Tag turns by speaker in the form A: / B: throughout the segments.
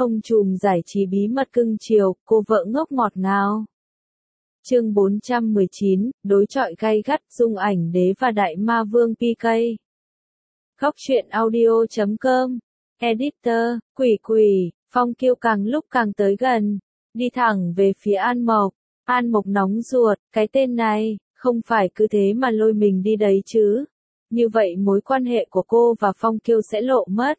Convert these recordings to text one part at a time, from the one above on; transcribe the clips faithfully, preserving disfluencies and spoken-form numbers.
A: Ông trùm giải trí bí mật cưng chiều, cô vợ ngốc ngọt ngào. Chương bốn trăm mười chín, đối chọi gay gắt, Dung Ảnh Đế và Đại Ma Vương pê ca. Góc truyện audio chấm com. Editor, Quỷ Quỷ, Phong Kiêu càng lúc càng tới gần, đi thẳng về phía An Mộc. An Mộc nóng ruột, cái tên này, không phải cứ thế mà lôi mình đi đấy chứ. Như vậy mối quan hệ của cô và Phong Kiêu sẽ lộ mất.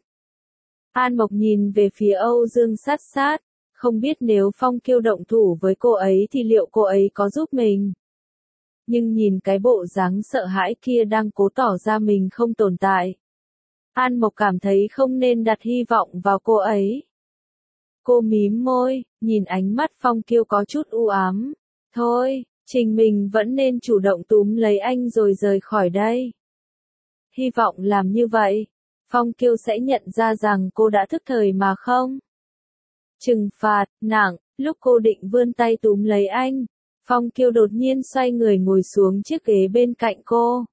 A: An Mộc nhìn về phía Âu Dương Sát Sát, không biết nếu Phong Kiêu động thủ với cô ấy thì liệu cô ấy có giúp mình. Nhưng nhìn cái bộ dáng sợ hãi kia đang cố tỏ ra mình không tồn tại. An Mộc cảm thấy không nên đặt hy vọng vào cô ấy. Cô mím môi, nhìn ánh mắt Phong Kiêu có chút u ám. Thôi, Trình mình vẫn nên chủ động túm lấy anh rồi rời khỏi đây. Hy vọng làm như vậy, Phong Kiêu sẽ nhận ra rằng cô đã thức thời mà không. Trừng phạt, nặng, lúc cô định vươn tay túm lấy anh, Phong Kiêu đột nhiên xoay người ngồi xuống chiếc ghế bên cạnh cô.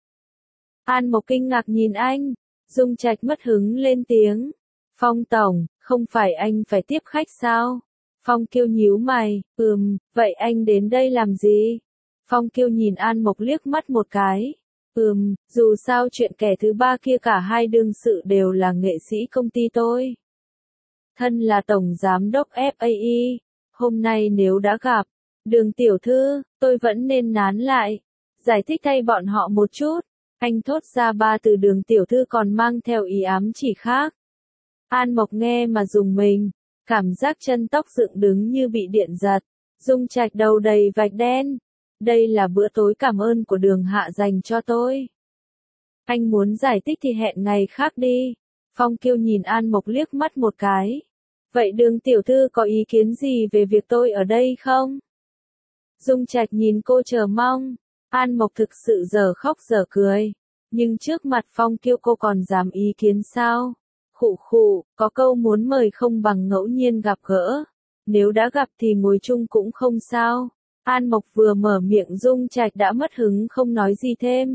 A: An Mộc kinh ngạc nhìn anh, Dung Trạch mất hứng lên tiếng. Phong tổng, không phải anh phải tiếp khách sao? Phong Kiêu nhíu mày, ừm, vậy anh đến đây làm gì? Phong Kiêu nhìn An Mộc liếc mắt một cái. Ừm, dù sao chuyện kẻ thứ ba kia cả hai đương sự đều là nghệ sĩ công ty tôi. Thân là tổng giám đốc ép a e, hôm nay nếu đã gặp, Đường tiểu thư, tôi vẫn nên nán lại, giải thích thay bọn họ một chút. Anh thốt ra ba từ Đường tiểu thư còn mang theo ý ám chỉ khác. An Mộc nghe mà rùng mình, cảm giác chân tóc dựng đứng như bị điện giật, Dung Trạch đầu đầy vạch đen. Đây là bữa tối cảm ơn của Đường hạ dành cho tôi. Anh muốn giải thích thì hẹn ngày khác đi. Phong Kiêu nhìn An Mộc liếc mắt một cái. Vậy Đường tiểu thư có ý kiến gì về việc tôi ở đây không? Dung Trạch nhìn cô chờ mong. An Mộc thực sự giờ khóc giờ cười. Nhưng trước mặt Phong Kiêu cô còn dám ý kiến sao? Khụ khụ, có câu muốn mời không bằng ngẫu nhiên gặp gỡ. Nếu đã gặp thì ngồi chung cũng không sao. An Mộc vừa mở miệng Dung Trạch đã mất hứng không nói gì thêm.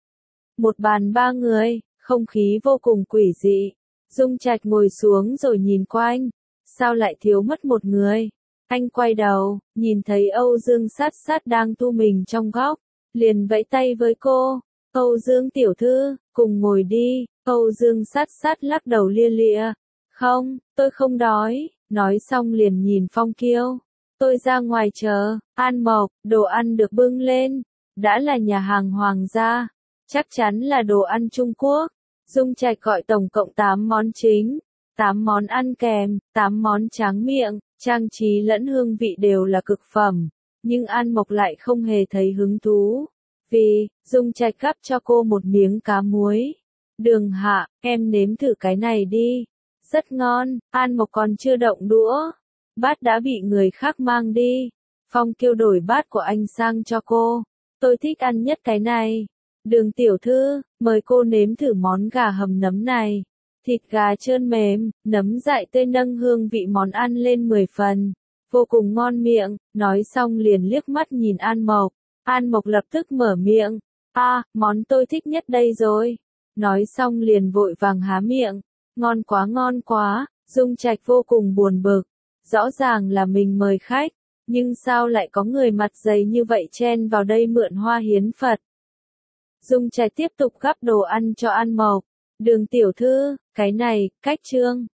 A: Một bàn ba người, không khí vô cùng quỷ dị. Dung Trạch ngồi xuống rồi nhìn quanh. Sao lại thiếu mất một người? Anh quay đầu, nhìn thấy Âu Dương Sát Sát đang thu mình trong góc. Liền vẫy tay với cô. Âu Dương tiểu thư, cùng ngồi đi. Âu Dương Sát Sát lắc đầu lia lịa. Không, tôi không đói. Nói xong liền nhìn Phong Kiêu. Tôi ra ngoài chờ. An Mộc, đồ ăn được bưng lên. Đã là nhà hàng hoàng gia. Chắc chắn là đồ ăn Trung Quốc. Dung Trạch gọi tổng cộng tám món chính. tám món ăn kèm, tám món tráng miệng, trang trí lẫn hương vị đều là cực phẩm. Nhưng An Mộc lại không hề thấy hứng thú. Vì, Dung Trạch gắp cho cô một miếng cá muối. Đường hạ, em nếm thử cái này đi. Rất ngon, An Mộc còn chưa động đũa. Bát đã bị người khác mang đi. Phong Kiêu đổi bát của anh sang cho cô. Tôi thích ăn nhất cái này. Đường tiểu thư, mời cô nếm thử món gà hầm nấm này. Thịt gà trơn mềm, nấm dại tươi nâng hương vị món ăn lên mười phần. Vô cùng ngon miệng, nói xong liền liếc mắt nhìn An Mộc. An Mộc lập tức mở miệng. À, món tôi thích nhất đây rồi. Nói xong liền vội vàng há miệng. Ngon quá ngon quá, Dung Trạch vô cùng buồn bực. Rõ ràng là mình mời khách, nhưng sao lại có người mặt dày như vậy chen vào đây mượn hoa hiến Phật. Dung Trạch tiếp tục gắp đồ ăn cho An Mộc. Đường tiểu thư, cái này, cách trương.